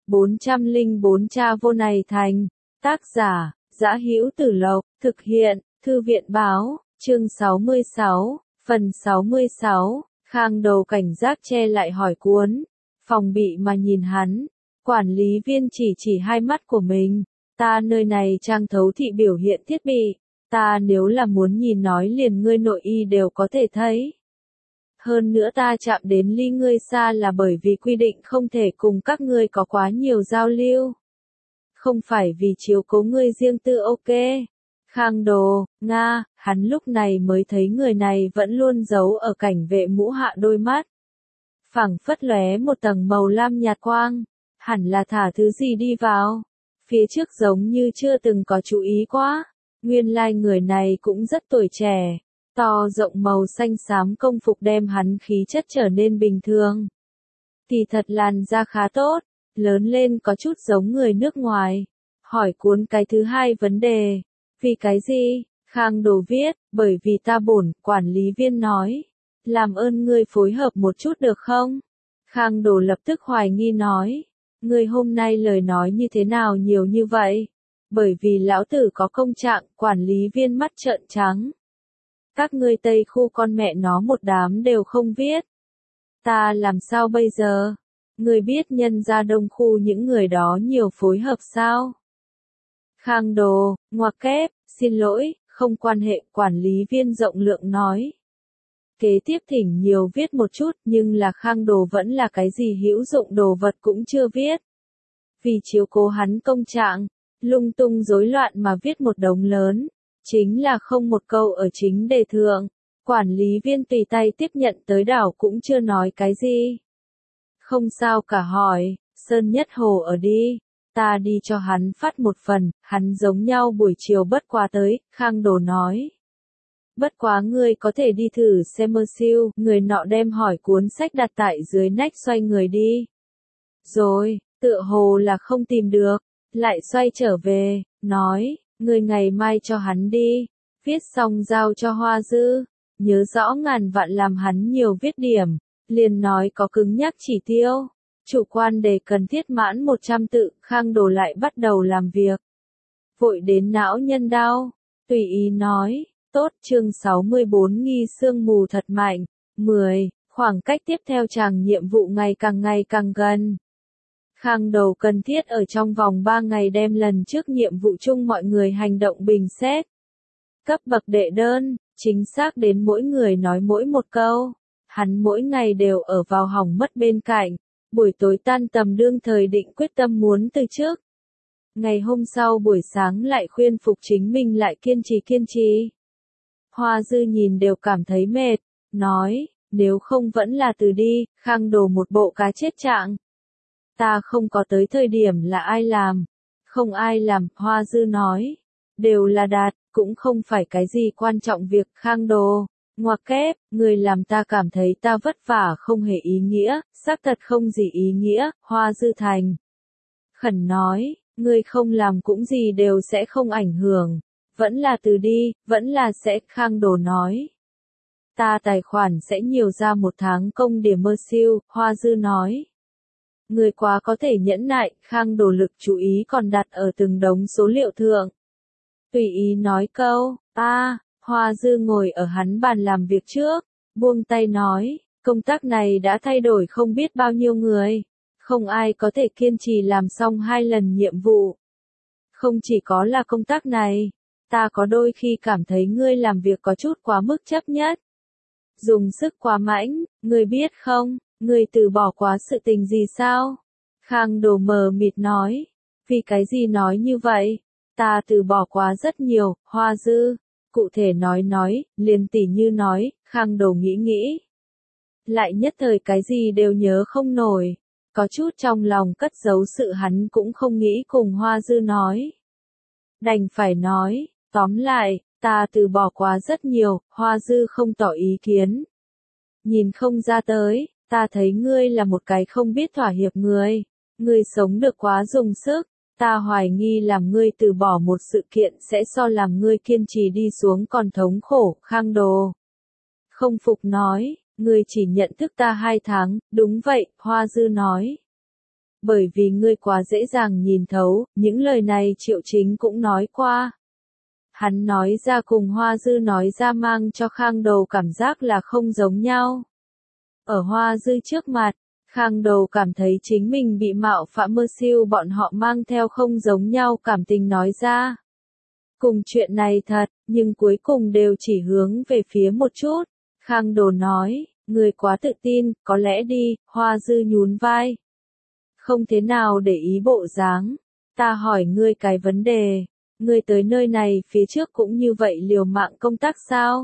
404 Cha vô này thành. Tác giả, Dã Hữu Tử Lộc, thực hiện, Thư viện báo, chương 66, phần 66, Khang Đồ cảnh giác che lại hỏi cuốn, phòng bị mà nhìn hắn, quản lý viên chỉ hai mắt của mình, ta nơi này trang thấu thị biểu hiện thiết bị, ta nếu là muốn nhìn nói liền ngươi nội y đều có thể thấy. Hơn nữa ta chạm đến ly ngươi xa là bởi vì quy định không thể cùng các ngươi có quá nhiều giao lưu. Không phải vì chiếu cố ngươi riêng tư ok. Khang Đồ, Nga, hắn lúc này mới thấy người này vẫn luôn giấu ở cảnh vệ mũ hạ đôi mắt. Phảng phất lóe một tầng màu lam nhạt quang, hẳn là thả thứ gì đi vào. Phía trước giống như chưa từng có chú ý quá, nguyên lai người này cũng rất tuổi trẻ. To rộng màu xanh xám công phục đem hắn khí chất trở nên bình thường. Thì thật làn da khá tốt, lớn lên có chút giống người nước ngoài. Hỏi cuốn cái thứ hai vấn đề. Vì cái gì? Khang Đồ viết, bởi vì ta bổn, quản lý viên nói. Làm ơn ngươi phối hợp một chút được không? Khang Đồ lập tức hoài nghi nói. Ngươi hôm nay lời nói như thế nào nhiều như vậy? Bởi vì lão tử có công trạng, quản lý viên mắt trợn trắng. Các ngươi Tây khu con mẹ nó một đám đều không viết. Ta làm sao bây giờ? Ngươi biết nhân ra Đông khu những người đó nhiều phối hợp sao? Khang Đồ, ngoặc kép, xin lỗi, không quan hệ, quản lý viên rộng lượng nói. Kế tiếp thỉnh nhiều viết một chút, nhưng là Khang Đồ vẫn là cái gì hữu dụng đồ vật cũng chưa viết. Vì chiếu cố hắn công trạng, lung tung rối loạn mà viết một đống lớn. Chính là không một câu ở chính đề thượng, quản lý viên tùy tay tiếp nhận tới đảo cũng chưa nói cái gì. Không sao cả hỏi, Sơn Nhất Hồ ở đi, ta đi cho hắn phát một phần, hắn giống nhau buổi chiều bất quá tới, Khang Đồ nói. Bất quá ngươi có thể đi thử xem mơ siêu, người nọ đem hỏi cuốn sách đặt tại dưới nách xoay người đi. Rồi, tựa hồ là không tìm được, lại xoay trở về, nói. Người ngày mai cho hắn đi, viết xong giao cho Hoa Dư, nhớ rõ ngàn vạn làm hắn nhiều viết điểm, liền nói có cứng nhắc chỉ tiêu, chủ quan đề cần thiết mãn 100 tự, Khang Đồ lại bắt đầu làm việc. Vội đến não nhân đau, tùy ý nói, tốt chương 64 nghi sương mù thật mạnh, 10, khoảng cách tiếp theo chàng nhiệm vụ ngày càng gần. Khang Đồ cần thiết ở trong vòng 3 ngày đem lần trước nhiệm vụ chung mọi người hành động bình xét. Cấp bậc đệ đơn, chính xác đến mỗi người nói mỗi một câu. Hắn mỗi ngày đều ở vào hỏng mất bên cạnh. Buổi tối tan tầm đương thời định quyết tâm muốn từ trước. Ngày hôm sau buổi sáng lại khuyên phục chính mình lại kiên trì. Hoa Dư nhìn đều cảm thấy mệt, nói, nếu không vẫn là từ đi, Khang Đồ một bộ cá chết trạng. Ta không có tới thời điểm là ai làm. Không ai làm, Hoa Dư nói. Đều là đạt, cũng không phải cái gì quan trọng việc, Khang Đồ. Ngoặc kép, người làm ta cảm thấy ta vất vả không hề ý nghĩa, xác thật không gì ý nghĩa, Hoa Dư thành. Khẩn nói, người không làm cũng gì đều sẽ không ảnh hưởng. Vẫn là từ đi, vẫn là sẽ, Khang Đồ nói. Ta tài khoản sẽ nhiều ra 1 tháng công điểm mơ siêu, Hoa Dư nói. Người quá có thể nhẫn nại, Khang Đồ lực chú ý còn đặt ở từng đống số liệu thượng. Tùy ý nói câu, Hoa Dư ngồi ở hắn bàn làm việc trước, buông tay nói, công tác này đã thay đổi không biết bao nhiêu người, không ai có thể kiên trì làm xong 2 lần nhiệm vụ. Không chỉ có là công tác này, ta có đôi khi cảm thấy ngươi làm việc có chút quá mức chấp nhất. Dùng sức quá mãnh, ngươi biết không? Ngươi từ bỏ quá sự tình gì sao? Khang Đồ mờ mịt nói. Vì cái gì nói như vậy? Ta từ bỏ quá rất nhiều, Hoa Dư. Cụ thể nói, liền tỉ như nói, Khang Đồ nghĩ. Lại nhất thời cái gì đều nhớ không nổi. Có chút trong lòng cất giấu sự hắn cũng không nghĩ cùng Hoa Dư nói. Đành phải nói, tóm lại, ta từ bỏ quá rất nhiều, Hoa Dư không tỏ ý kiến. Nhìn không ra tới. Ta thấy ngươi là một cái không biết thỏa hiệp người. Ngươi sống được quá dùng sức. Ta hoài nghi làm ngươi từ bỏ một sự kiện sẽ so làm ngươi kiên trì đi xuống còn thống khổ, Khang Đồ. Không phục nói, ngươi chỉ nhận thức ta 2 tháng, đúng vậy, Hoa Dư nói. bởi vì ngươi quá dễ dàng nhìn thấu, những lời này Triệu Chính cũng nói qua. Hắn nói ra cùng Hoa Dư nói ra mang cho Khang Đồ cảm giác là không giống nhau. Ở Hoa Dư trước mặt, Khang Đồ cảm thấy chính mình bị mạo phạm, mơ siêu bọn họ mang theo không giống nhau cảm tình nói ra. Cùng chuyện này thật, nhưng cuối cùng đều chỉ hướng về phía một chút. Khang Đồ nói, người quá tự tin, có lẽ đi, Hoa Dư nhún vai. Không thế nào để ý bộ dáng. Ta hỏi ngươi cái vấn đề, ngươi tới nơi này phía trước cũng như vậy liều mạng công tác sao?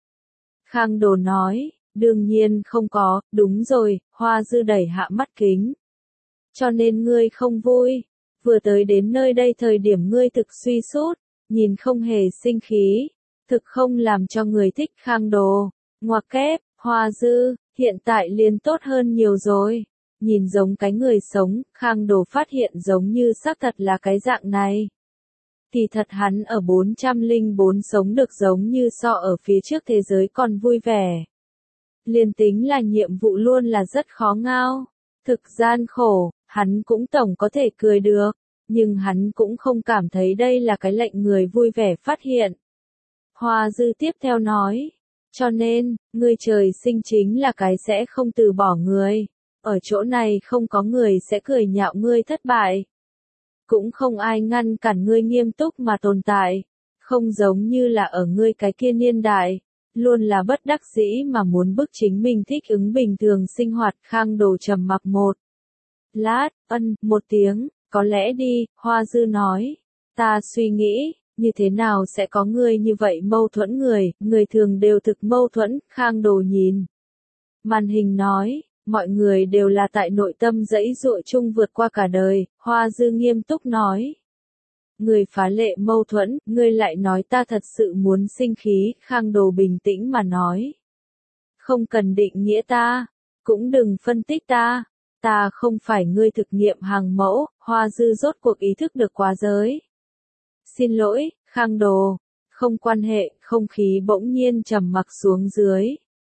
Khang Đồ nói, đương nhiên không có, đúng rồi, Hoa Dư đẩy hạ mắt kính. Cho nên ngươi không vui, vừa tới đến nơi đây thời điểm ngươi thực suy sút, nhìn không hề sinh khí, thực không làm cho người thích. Khang Đồ, ngoặc kép, Hoa Dư, hiện tại liền tốt hơn nhiều rồi. Nhìn giống cái người sống, Khang Đồ phát hiện giống như xác thật là cái dạng này. Thì thật hắn ở 404 sống được giống như so ở phía trước thế giới còn vui vẻ. Liền tính là nhiệm vụ luôn là rất khó ngao, thực gian khổ, hắn cũng tổng có thể cười được, nhưng hắn cũng không cảm thấy đây là cái lệnh người vui vẻ phát hiện. Hoa Dư tiếp theo nói, cho nên, ngươi trời sinh chính là cái sẽ không từ bỏ người, ở chỗ này không có người sẽ cười nhạo ngươi thất bại. Cũng không ai ngăn cản ngươi nghiêm túc mà tồn tại, không giống như là ở ngươi cái kia niên đại. Luôn là bất đắc dĩ mà muốn bức chính mình thích ứng bình thường sinh hoạt. Khang Đồ trầm mặc một lát, một tiếng, có lẽ đi, Hoa Dư nói. Ta suy nghĩ, như thế nào sẽ có người như vậy mâu thuẫn người thường đều thực mâu thuẫn. Khang Đồ nhìn màn hình nói, mọi người đều là tại nội tâm dẫy dụa chung vượt qua cả đời. Hoa Dư nghiêm túc nói. Người phá lệ mâu thuẫn, ngươi lại nói ta thật sự muốn sinh khí. Khang Đồ bình tĩnh mà nói. Không cần định nghĩa ta, cũng đừng phân tích ta không phải ngươi thực nghiệm hàng mẫu. Hoa Dư rốt cuộc ý thức được quá giới. Xin lỗi, Khang Đồ, không quan hệ. Không khí bỗng nhiên trầm mặc xuống dưới.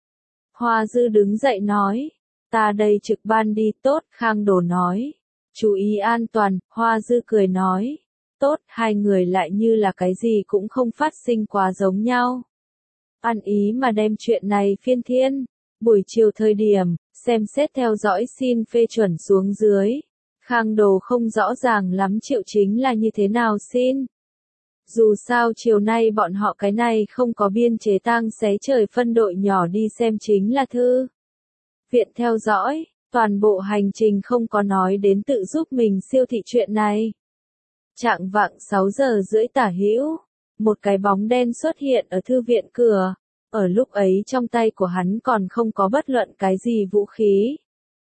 Hoa Dư đứng dậy nói, ta đây trực ban đi. Tốt, Khang Đồ nói. Chú ý an toàn. Hoa Dư cười nói. Tốt, hai người lại như là cái gì cũng không phát sinh quá giống nhau. Ăn ý mà đem chuyện này phiên thiên. Buổi chiều thời điểm, xem xét theo dõi xin phê chuẩn xuống dưới. Khang Đồ không rõ ràng lắm Triệu Chính là như thế nào xin. Dù sao chiều nay bọn họ cái này không có biên chế tang xé trời phân đội nhỏ đi xem chính là thư viện theo dõi, toàn bộ hành trình không có nói đến tự giúp mình siêu thị chuyện này. Chạng vạng 6 giờ rưỡi tả hữu, một cái bóng đen xuất hiện ở thư viện cửa, ở lúc ấy trong tay của hắn còn không có bất luận cái gì vũ khí.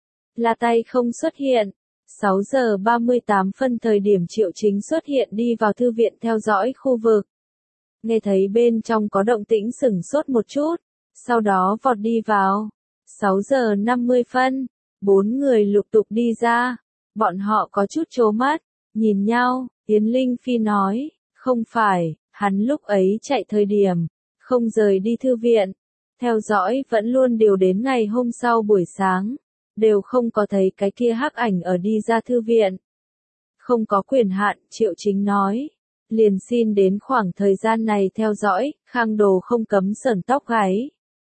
Là tay không xuất hiện. 6 giờ 38 phân thời điểm Triệu Chính xuất hiện đi vào thư viện theo dõi khu vực. Nghe thấy bên trong có động tĩnh sửng sốt một chút, sau đó vọt đi vào. 6 giờ 50 phân, 4 người lục tục đi ra, bọn họ có chút trố mắt, nhìn nhau. Yến Linh Phi nói, không phải, hắn lúc ấy chạy thời điểm, không rời đi thư viện, theo dõi vẫn luôn điều đến ngày hôm sau buổi sáng, đều không có thấy cái kia hắc ảnh ở đi ra thư viện. Không có quyền hạn, Triệu Chính nói, liền xin đến khoảng thời gian này theo dõi. Khang Đồ không cấm sởn tóc gáy.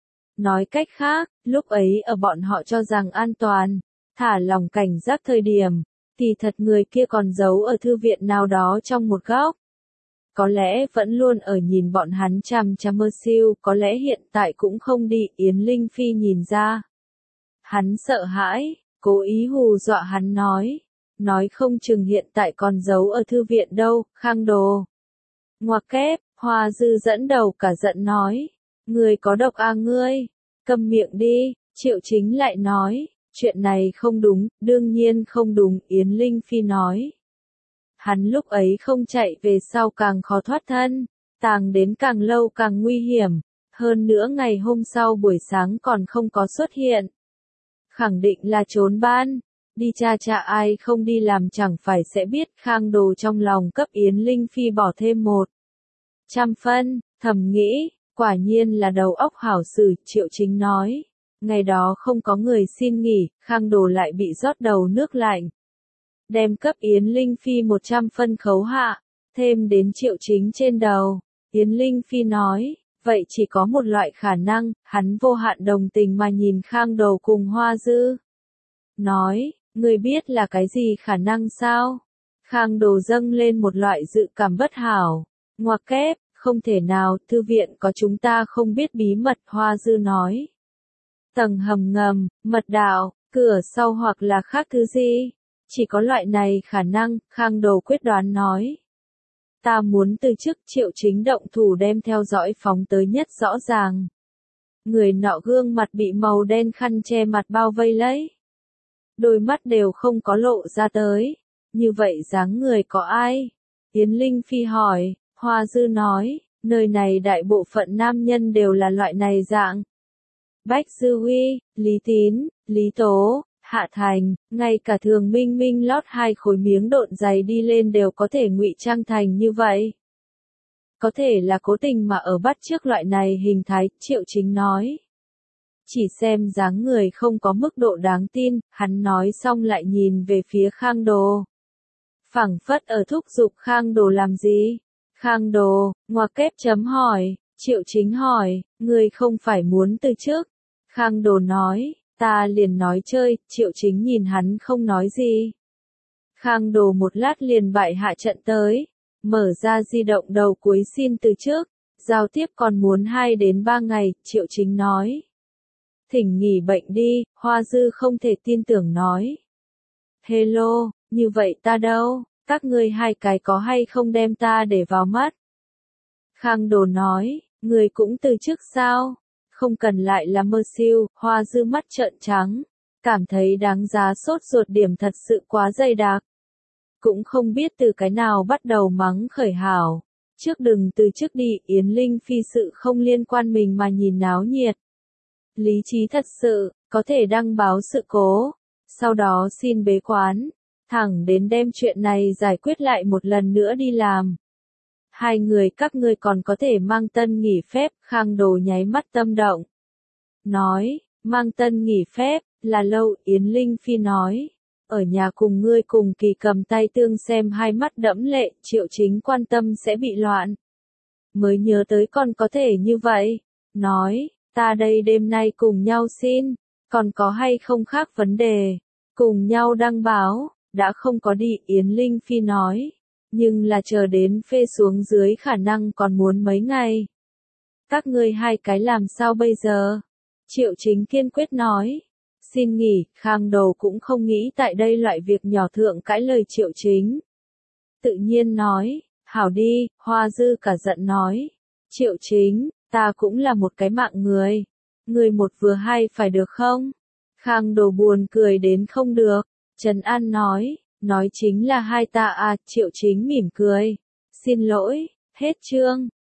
Nói cách khác, lúc ấy ở bọn họ cho rằng an toàn, thả lòng cảnh giác thời điểm, thì thật người kia còn giấu ở thư viện nào đó trong một góc. Có lẽ vẫn luôn ở nhìn bọn hắn chằm chằm mơ siêu, có lẽ hiện tại cũng không đi. Yến Linh Phi nhìn ra. Hắn sợ hãi, cố ý hù dọa hắn nói không chừng hiện tại còn giấu ở thư viện đâu. Khang Đồ, ngoặc kép, Hoa Dư dẫn đầu cả giận nói, người có độc à ngươi, câm miệng đi. Triệu Chính lại nói, chuyện này không đúng, đương nhiên không đúng. Yến Linh Phi nói, hắn lúc ấy không chạy về sau càng khó thoát thân, tàng đến càng lâu càng nguy hiểm, hơn nữa ngày hôm sau buổi sáng còn không có xuất hiện. Khẳng định là trốn ban, đi cha ai không đi làm chẳng phải sẽ biết. Khang Đồ trong lòng cấp Yến Linh Phi bỏ thêm 100 phân, thầm nghĩ, quả nhiên là đầu óc hảo sử. Triệu Chính nói, ngày đó không có người xin nghỉ, Khang Đồ lại bị rót đầu nước lạnh. đem cấp Yến Linh Phi 100 phân khấu hạ, thêm đến Triệu Chính trên đầu. Yến Linh Phi nói, vậy chỉ có một loại khả năng, hắn vô hạn đồng tình mà nhìn Khang Đồ cùng Hoa Dư. Nói, ngươi biết là cái gì khả năng sao? Khang Đồ dâng lên một loại dự cảm bất hảo. Ngoặc kép, không thể nào, thư viện có chúng ta không biết bí mật, Hoa Dư nói. Tầng hầm ngầm, mật đạo, cửa sau hoặc là khác thứ gì? Chỉ có loại này khả năng, Khang Đồ quyết đoán nói. Ta muốn từ chức. Triệu Chính động thủ đem theo dõi phóng tới nhất rõ ràng. Người nọ gương mặt bị màu đen khăn che mặt bao vây lấy. Đôi mắt đều không có lộ ra tới. Như vậy dáng người có ai? Yến Linh Phi hỏi, Hoa Dư nói, nơi này đại bộ phận nam nhân đều là loại này dạng. Bách Dư Huy, Lý Tín, Lý Tố, Hạ Thành, ngay cả Thường Minh Minh lót 2 khối miếng độn giày đi lên đều có thể ngụy trang thành như vậy. Có thể là cố tình mà ở bắt chước loại này hình thái, Triệu Chính nói. Chỉ xem dáng người không có mức độ đáng tin, hắn nói xong lại nhìn về phía Khang Đồ. Phảng phất ở thúc giục Khang Đồ làm gì? Khang Đồ, ngoặc kép chấm hỏi, Triệu Chính hỏi, ngươi không phải muốn từ chức? Khang Đồ nói, ta liền nói chơi, Triệu Chính nhìn hắn không nói gì. Khang Đồ một lát liền bại hạ trận tới, mở ra di động đầu cuối xin từ chức, giao tiếp còn muốn 2 đến 3 ngày, Triệu Chính nói. Thỉnh nghỉ bệnh đi, Hoa Dư không thể tin tưởng nói. Hello, như vậy ta đâu, các ngươi hai cái có hay không đem ta để vào mắt? Khang Đồ nói, người cũng từ chức sao? Không cần lại là mơ siêu, Hoa Dư mắt trợn trắng, cảm thấy đáng giá sốt ruột điểm thật sự quá dày đặc. Cũng không biết từ cái nào bắt đầu mắng khởi hảo. Trước đừng từ chức đi, Yến Linh Phi sự không liên quan mình mà nhìn náo nhiệt. Lý trí thật sự, có thể đăng báo sự cố, sau đó xin bế quan, thẳng đến đem chuyện này giải quyết lại một lần nữa đi làm. 2 người các ngươi còn có thể mang tân nghỉ phép, Khang Đồ nháy mắt tâm động. Nói, mang tân nghỉ phép, là lâu, Yến Linh Phi nói. Ở nhà cùng ngươi cùng Kỳ cầm tay tương xem 2 mắt đẫm lệ, Triệu Chính quan tâm sẽ bị loạn. Mới nhớ tới còn có thể như vậy. Nói, ta đây đêm nay cùng nhau xin, còn có hay không khác vấn đề. Cùng nhau đăng báo, đã không có đi, Yến Linh Phi nói. Nhưng là chờ đến phê xuống dưới khả năng còn muốn mấy ngày. Các ngươi 2 cái làm sao bây giờ? Triệu Chính kiên quyết nói. Xin nghỉ, Khang Đồ cũng không nghĩ tại đây loại việc nhỏ thượng cãi lời Triệu Chính. Tự nhiên nói, hảo đi, Hoa Dư cả giận nói. Triệu Chính, ta cũng là một cái mạng người. Người một vừa hay phải được không? Khang Đồ buồn cười đến không được. Trần An nói chính là 2 ta à, Triệu Chính mỉm cười. Xin lỗi, hết chương.